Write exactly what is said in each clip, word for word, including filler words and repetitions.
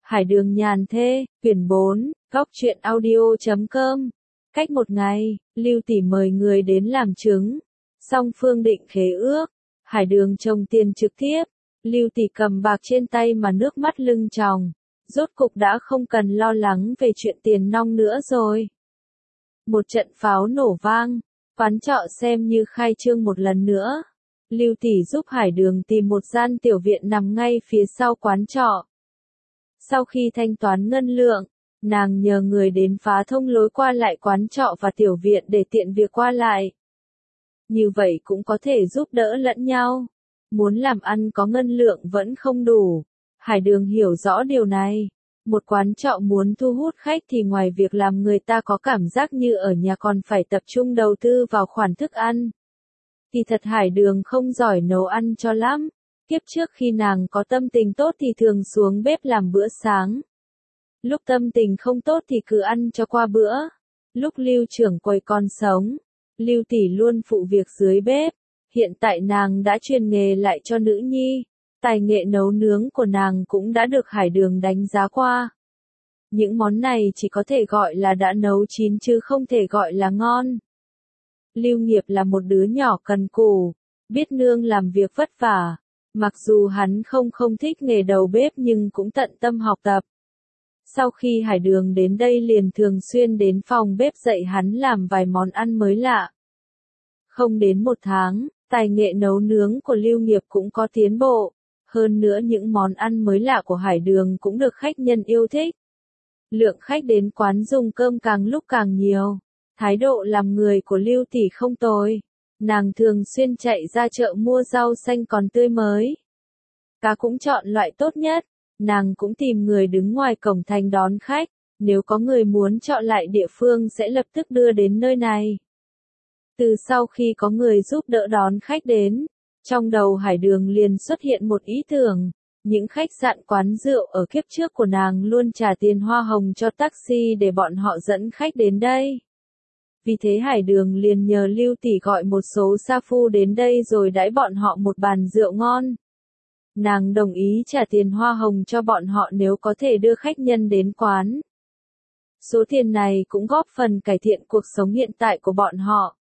Hải đường nhàn thê, quyển bốn, góc truyện audio chấm com. Cách một ngày, Lưu Tỷ mời người đến làm chứng. Song phương định khế ước. Hải đường trồng tiền trực tiếp. Lưu Tỷ cầm bạc trên tay mà nước mắt lưng tròng. Rốt cục đã không cần lo lắng về chuyện tiền nong nữa rồi. Một trận pháo nổ vang. Quán trọ xem như khai trương một lần nữa. Lưu Tỷ giúp Hải đường tìm một gian tiểu viện nằm ngay phía sau quán trọ. Sau khi thanh toán ngân lượng, nàng nhờ người đến phá thông lối qua lại quán trọ và tiểu viện để tiện việc qua lại. Như vậy cũng có thể giúp đỡ lẫn nhau. Muốn làm ăn có ngân lượng vẫn không đủ. Hải đường hiểu rõ điều này. Một quán trọ muốn thu hút khách thì ngoài việc làm người ta có cảm giác như ở nhà còn phải tập trung đầu tư vào khoản thức ăn. Thì thật Hải đường không giỏi nấu ăn cho lắm. Kiếp trước khi nàng có tâm tình tốt thì thường xuống bếp làm bữa sáng. Lúc tâm tình không tốt thì cứ ăn cho qua bữa. Lúc Lưu trưởng quầy còn sống, Lưu Tỷ luôn phụ việc dưới bếp. Hiện tại nàng đã truyền nghề lại cho nữ nhi. Tài nghệ nấu nướng của nàng cũng đã được Hải đường đánh giá qua. Những món này chỉ có thể gọi là đã nấu chín chứ không thể gọi là ngon. Lưu Nghiệp là một đứa nhỏ cần cù, biết nương làm việc vất vả. Mặc dù hắn không không thích nghề đầu bếp nhưng cũng tận tâm học tập. Sau khi Hải đường đến đây liền thường xuyên đến phòng bếp dạy hắn làm vài món ăn mới lạ. Không đến một tháng, tài nghệ nấu nướng của Lưu Nghiệp cũng có tiến bộ. Hơn nữa những món ăn mới lạ của Hải đường cũng được khách nhân yêu thích. Lượng khách đến quán dùng cơm càng lúc càng nhiều. Thái độ làm người của Lưu Tỷ không tồi. Nàng thường xuyên chạy ra chợ mua rau xanh còn tươi mới. Cá cũng chọn loại tốt nhất. Nàng cũng tìm người đứng ngoài cổng thành đón khách. Nếu có người muốn chọn lại địa phương sẽ lập tức đưa đến nơi này. Từ sau khi có người giúp đỡ đón khách đến, trong đầu Hải đường liền xuất hiện một ý tưởng. Những khách sạn quán rượu ở kiếp trước của nàng luôn trả tiền hoa hồng cho taxi để bọn họ dẫn khách đến đây. Vì thế Hải đường liền nhờ Lưu Tỷ gọi một số sa phu đến đây rồi đãi bọn họ một bàn rượu ngon. Nàng đồng ý trả tiền hoa hồng cho bọn họ nếu có thể đưa khách nhân đến quán. Số tiền này cũng góp phần cải thiện cuộc sống hiện tại của bọn họ.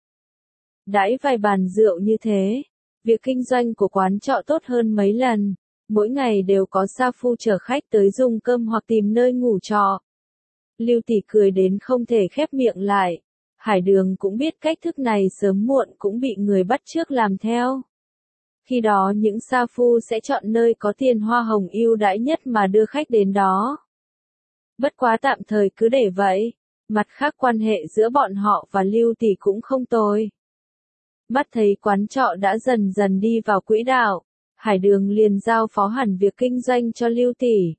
Đãi vài bàn rượu như thế, việc kinh doanh của quán trọ tốt hơn mấy lần. Mỗi ngày đều có sa phu chở khách tới dùng cơm hoặc tìm nơi ngủ trọ. Lưu Tỷ cười đến không thể khép miệng lại. Hải đường cũng biết cách thức này sớm muộn cũng bị người bắt chước làm theo. Khi đó những sa phu sẽ chọn nơi có tiền hoa hồng ưu đãi nhất mà đưa khách đến đó. Bất quá tạm thời cứ để vậy. Mặt khác quan hệ giữa bọn họ và Lưu Tỷ cũng không tồi. Mắt thấy quán trọ đã dần dần đi vào quỹ đạo. Hải đường liền giao phó hẳn việc kinh doanh cho Lưu Tỷ.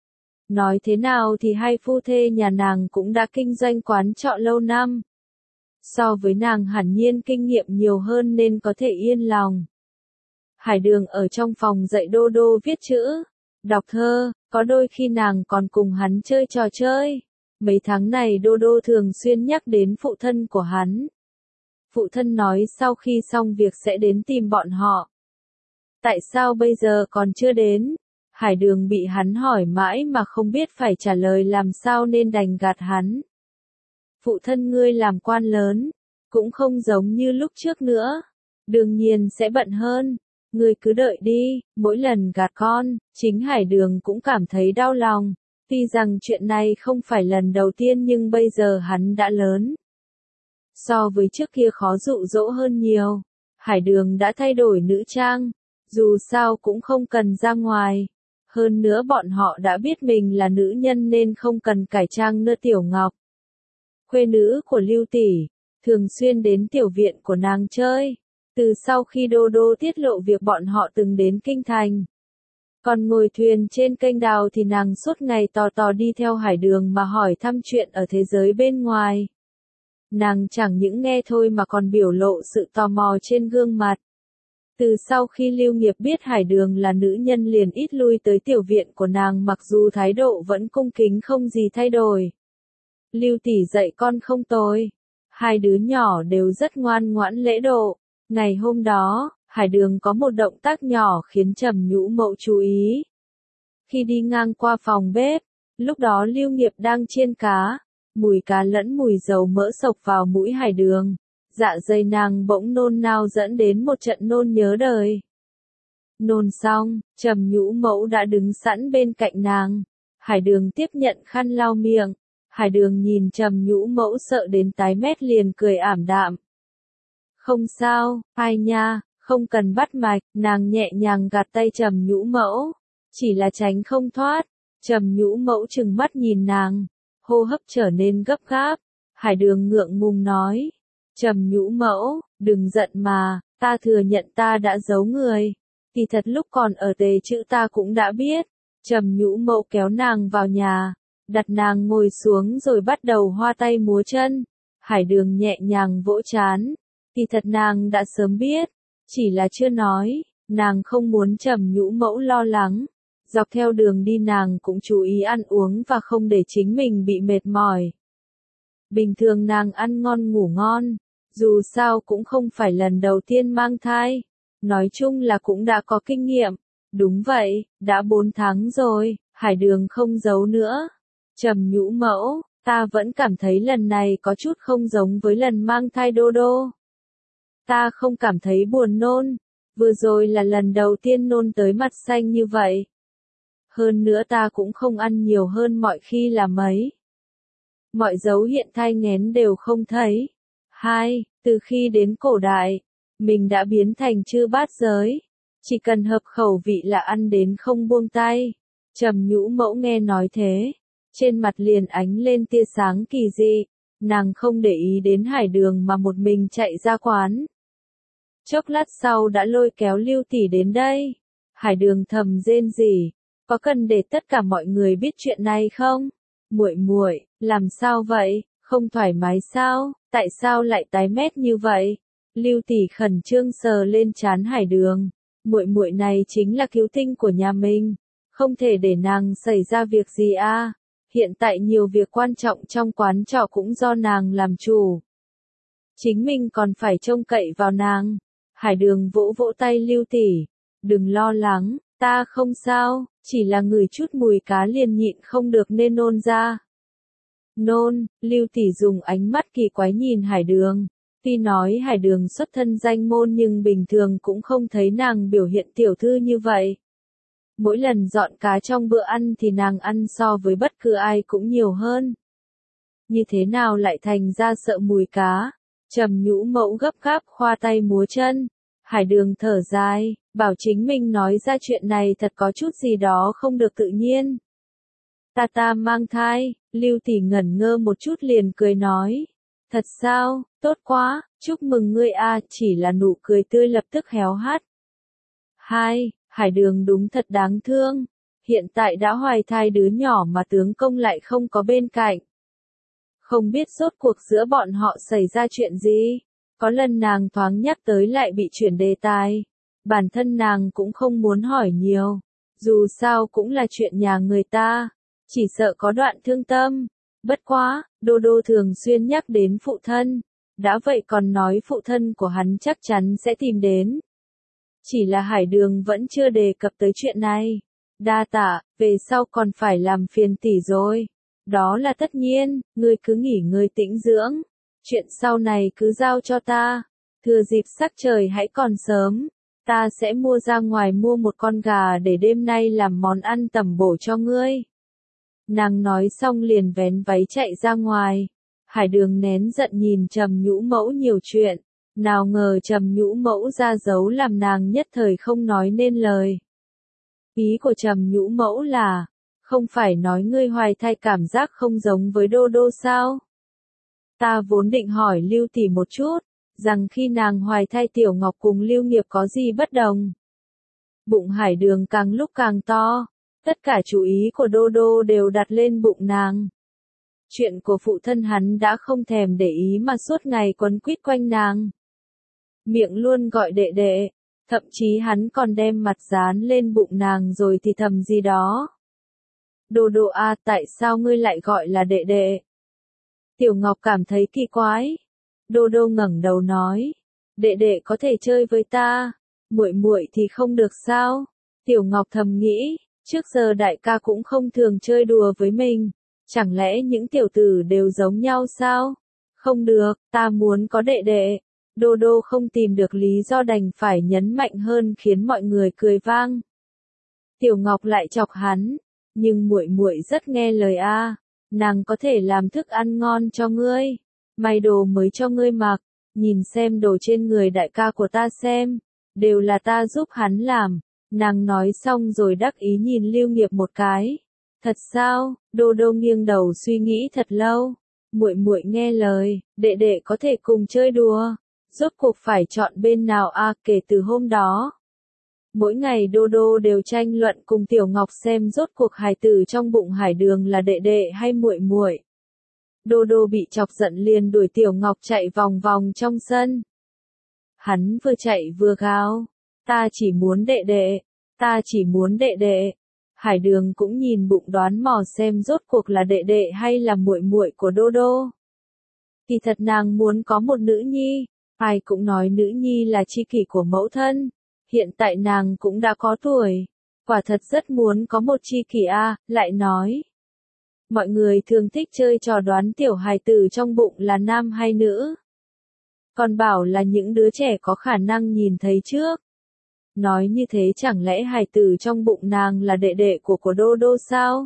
Nói thế nào thì hai phu thê nhà nàng cũng đã kinh doanh quán trọ lâu năm. So với nàng hẳn nhiên kinh nghiệm nhiều hơn nên có thể yên lòng. Hải đường ở trong phòng dạy Đô Đô viết chữ, đọc thơ, có đôi khi nàng còn cùng hắn chơi trò chơi. Mấy tháng này Đô Đô thường xuyên nhắc đến phụ thân của hắn. Phụ thân nói sau khi xong việc sẽ đến tìm bọn họ. Tại sao bây giờ còn chưa đến? Hải đường bị hắn hỏi mãi mà không biết phải trả lời làm sao nên đành gạt hắn. Phụ thân ngươi làm quan lớn, cũng không giống như lúc trước nữa. Đương nhiên sẽ bận hơn. Ngươi cứ đợi đi, mỗi lần gạt con, chính Hải đường cũng cảm thấy đau lòng. Tuy rằng chuyện này không phải lần đầu tiên nhưng bây giờ hắn đã lớn. So với trước kia khó dụ dỗ hơn nhiều. Hải đường đã thay đổi nữ trang. Dù sao cũng không cần ra ngoài. Hơn nữa bọn họ đã biết mình là nữ nhân nên không cần cải trang nơ tiểu ngọc. Khuê nữ của Lưu Tỷ, thường xuyên đến tiểu viện của nàng chơi. Từ sau khi Đô Đô tiết lộ việc bọn họ từng đến kinh thành. Còn ngồi thuyền trên kênh đào thì nàng suốt ngày tò tò đi theo Hải đường mà hỏi thăm chuyện ở thế giới bên ngoài. Nàng chẳng những nghe thôi mà còn biểu lộ sự tò mò trên gương mặt. Từ sau khi Lưu Nghiệp biết Hải đường là nữ nhân liền ít lui tới tiểu viện của nàng mặc dù thái độ vẫn cung kính không gì thay đổi. Lưu Tỷ dạy con không tồi. Hai đứa nhỏ đều rất ngoan ngoãn lễ độ. Ngày hôm đó, Hải đường có một động tác nhỏ khiến Trầm Nhũ Mậu chú ý. Khi đi ngang qua phòng bếp, lúc đó Lưu Nghiệp đang chiên cá, mùi cá lẫn mùi dầu mỡ sộc vào mũi Hải Đường. Dạ dày nàng bỗng nôn nao dẫn đến một trận nôn nhớ đời. Nôn xong, Trầm Nhũ Mẫu đã đứng sẵn bên cạnh nàng. Hải Đường tiếp nhận khăn lau miệng. Hải Đường nhìn Trầm Nhũ Mẫu sợ đến tái mét liền cười ảm đạm. Không sao, ai nha, không cần bắt mạch, nàng nhẹ nhàng gạt tay Trầm Nhũ Mẫu. Chỉ là tránh không thoát. Trầm Nhũ Mẫu trừng mắt nhìn nàng, hô hấp trở nên gấp gáp. Hải Đường ngượng ngùng nói. Trầm Nhũ Mẫu, đừng giận mà, ta thừa nhận ta đã giấu người. Thì thật lúc còn ở Tề Chữ ta cũng đã biết. Trầm Nhũ Mẫu kéo nàng vào nhà, đặt nàng ngồi xuống rồi bắt đầu hoa tay múa chân. Hải Đường nhẹ nhàng vỗ trán. Thì thật nàng đã sớm biết, chỉ là chưa nói, nàng không muốn Trầm Nhũ Mẫu lo lắng. Dọc theo đường đi nàng cũng chú ý ăn uống và không để chính mình bị mệt mỏi. Bình thường nàng ăn ngon ngủ ngon, dù sao cũng không phải lần đầu tiên mang thai. Nói chung là cũng đã có kinh nghiệm. Đúng vậy, đã bốn tháng rồi, Hải Đường không giấu nữa. Trầm Nhũ Mẫu, ta vẫn cảm thấy lần này có chút không giống với lần mang thai Đô Đô. Ta không cảm thấy buồn nôn, vừa rồi là lần đầu tiên nôn tới mặt xanh như vậy. Hơn nữa ta cũng không ăn nhiều hơn mọi khi là mấy. Mọi dấu hiện thai nghén đều không thấy. Hai, từ khi đến cổ đại, mình đã biến thành chư bát giới. Chỉ cần hợp khẩu vị là ăn đến không buông tay. Trầm Nhũ Mẫu nghe nói thế, trên mặt liền ánh lên tia sáng kỳ dị. Nàng không để ý đến Hải Đường mà một mình chạy ra quán. Chốc lát sau đã lôi kéo Lưu tỷ đến đây. Hải Đường thầm rên rỉ, có cần để tất cả mọi người biết chuyện này không? Muội muội, làm sao vậy? Không thoải mái sao? Tại sao lại tái mét như vậy? Lưu tỷ khẩn trương sờ lên trán Hải Đường. Muội muội này chính là cứu tinh của nhà mình, không thể để nàng xảy ra việc gì a. À. Hiện tại nhiều việc quan trọng trong quán trọ cũng do nàng làm chủ. Chính mình còn phải trông cậy vào nàng. Hải Đường vỗ vỗ tay Lưu tỷ, đừng lo lắng, ta không sao, chỉ là ngửi chút mùi cá liền nhịn không được nên nôn ra. Nôn, Lưu tỷ dùng ánh mắt kỳ quái nhìn Hải Đường. Tuy nói Hải Đường xuất thân danh môn nhưng bình thường cũng không thấy nàng biểu hiện tiểu thư như vậy. Mỗi lần dọn cá trong bữa ăn thì nàng ăn so với bất cứ ai cũng nhiều hơn. Như thế nào lại thành ra sợ mùi cá? Trầm Nhũ Mẫu gấp gáp khoa tay múa chân. Hải Đường thở dài, bảo chính mình nói ra chuyện này thật có chút gì đó không được tự nhiên. Ta ta mang thai, Lưu tỷ ngẩn ngơ một chút liền cười nói. Thật sao, tốt quá, chúc mừng ngươi a, chỉ là nụ cười tươi lập tức héo hắt. Hai, Hải Đường đúng thật đáng thương. Hiện tại đã hoài thai đứa nhỏ mà tướng công lại không có bên cạnh. Không biết rốt cuộc giữa bọn họ xảy ra chuyện gì. Có lần nàng thoáng nhắc tới lại bị chuyển đề tài. Bản thân nàng cũng không muốn hỏi nhiều. Dù sao cũng là chuyện nhà người ta. Chỉ sợ có đoạn thương tâm. Bất quá, Đô Đô thường xuyên nhắc đến phụ thân. Đã vậy còn nói phụ thân của hắn chắc chắn sẽ tìm đến. Chỉ là Hải Đường vẫn chưa đề cập tới chuyện này. Đa tạ, về sau còn phải làm phiền tỷ rồi. Đó là tất nhiên, ngươi cứ nghỉ ngơi tĩnh dưỡng. Chuyện sau này cứ giao cho ta. Thừa dịp sắc trời hãy còn sớm. Ta sẽ mua ra ngoài mua một con gà để đêm nay làm món ăn tẩm bổ cho ngươi. Nàng nói xong liền vén váy chạy ra ngoài. Hải Đường nén giận nhìn Trầm Nhũ Mẫu nhiều chuyện. Nào ngờ Trầm Nhũ Mẫu ra dấu làm nàng nhất thời không nói nên lời. Ý của Trầm Nhũ Mẫu là, không phải nói ngươi hoài thai cảm giác không giống với Đô Đô sao? Ta vốn định hỏi Lưu tỷ một chút, rằng khi nàng hoài thai Tiểu Ngọc cùng Lưu Nghiệp có gì bất đồng. Bụng Hải Đường càng lúc càng to, tất cả chú ý của Đô Đô đều đặt lên bụng nàng. Chuyện của phụ thân hắn đã không thèm để ý mà suốt ngày quấn quýt quanh nàng. Miệng luôn gọi đệ đệ, thậm chí hắn còn đem mặt dán lên bụng nàng rồi thì thầm gì đó. Đô Đô a, tại sao ngươi lại gọi là đệ đệ? Tiểu Ngọc cảm thấy kỳ quái. Đô Đô ngẩng đầu nói, đệ đệ có thể chơi với ta, muội muội thì không được sao? Tiểu Ngọc thầm nghĩ, Trước giờ đại ca cũng không thường chơi đùa với mình. Chẳng lẽ những tiểu tử đều giống nhau sao? Không được, ta muốn có đệ đệ. Đô đô không tìm được lý do đành phải nhấn mạnh hơn khiến mọi người cười vang. Tiểu Ngọc lại chọc hắn, nhưng muội muội rất nghe lời a, nàng có thể làm thức ăn ngon cho ngươi, may đồ mới cho ngươi mặc, nhìn xem đồ trên người đại ca của ta xem, đều là ta giúp hắn làm. Nàng nói xong rồi đắc ý nhìn Lưu Nghiệp một cái. Thật sao? Đô đô nghiêng đầu suy nghĩ thật lâu. Muội muội nghe lời, đệ đệ có thể cùng chơi đùa. Rốt cuộc phải chọn bên nào a? À, kể từ hôm đó, mỗi ngày Đô Đô đều tranh luận cùng Tiểu Ngọc xem rốt cuộc hài tử trong bụng Hải Đường là đệ đệ hay muội muội. Đô Đô bị chọc giận liền đuổi Tiểu Ngọc chạy vòng vòng trong sân. Hắn vừa chạy vừa gào, ta chỉ muốn đệ đệ, ta chỉ muốn đệ đệ. Hải Đường cũng nhìn bụng đoán mò xem rốt cuộc là đệ đệ hay là muội muội của Đô Đô. Kỳ thật nàng muốn có một nữ nhi, ai cũng nói nữ nhi là chi kỷ của mẫu thân. Hiện tại nàng cũng đã có tuổi, quả thật rất muốn có một chi kỷ a, lại nói. Mọi người thường thích chơi trò đoán tiểu hài tử trong bụng là nam hay nữ. Còn bảo là những đứa trẻ có khả năng nhìn thấy trước. Nói như thế chẳng lẽ hài tử trong bụng nàng là đệ đệ của của Đô Đô sao?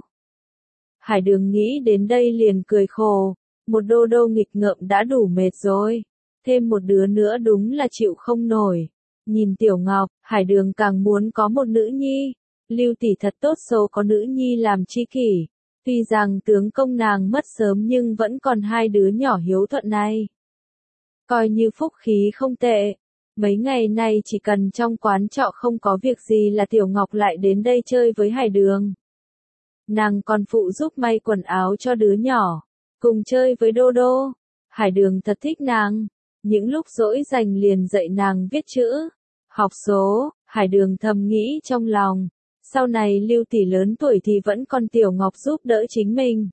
Hải Đường nghĩ đến đây liền cười khổ, một Đô Đô nghịch ngợm đã đủ mệt rồi, thêm một đứa nữa đúng là chịu không nổi. Nhìn Tiểu Ngọc, Hải Đường càng muốn có một nữ nhi. Lưu tỷ thật tốt số có nữ nhi làm chi kỷ. Tuy rằng tướng công nàng mất sớm nhưng vẫn còn hai đứa nhỏ hiếu thuận này. Coi như phúc khí không tệ. Mấy ngày nay chỉ cần trong quán trọ không có việc gì là Tiểu Ngọc lại đến đây chơi với Hải Đường. Nàng còn phụ giúp may quần áo cho đứa nhỏ, cùng chơi với Đô Đô. Hải Đường thật thích nàng. Những lúc rỗi rảnh liền dạy nàng viết chữ, học số. Hải Đường thầm nghĩ trong lòng, sau này Lưu tỷ lớn tuổi thì vẫn còn Tiểu Ngọc giúp đỡ chính mình.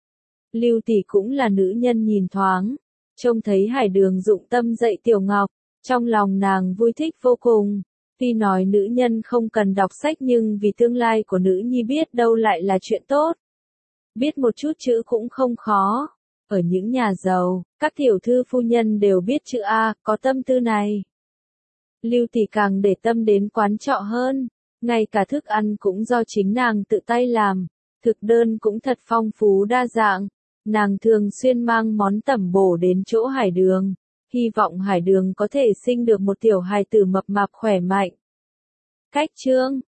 Lưu tỷ cũng là nữ nhân nhìn thoáng, trông thấy Hải Đường dụng tâm dạy Tiểu Ngọc, trong lòng nàng vui thích vô cùng. Tuy nói nữ nhân không cần đọc sách nhưng vì tương lai của nữ nhi biết đâu lại là chuyện tốt. Biết một chút chữ cũng không khó. Ở những nhà giàu, các tiểu thư phu nhân đều biết chữ A, có tâm tư này. Lưu tỷ càng để tâm đến quán trọ hơn, ngay cả thức ăn cũng do chính nàng tự tay làm, thực đơn cũng thật phong phú đa dạng. Nàng thường xuyên mang món tẩm bổ đến chỗ Hải Đường, hy vọng Hải Đường có thể sinh được một tiểu hài tử mập mạp khỏe mạnh. Cách chương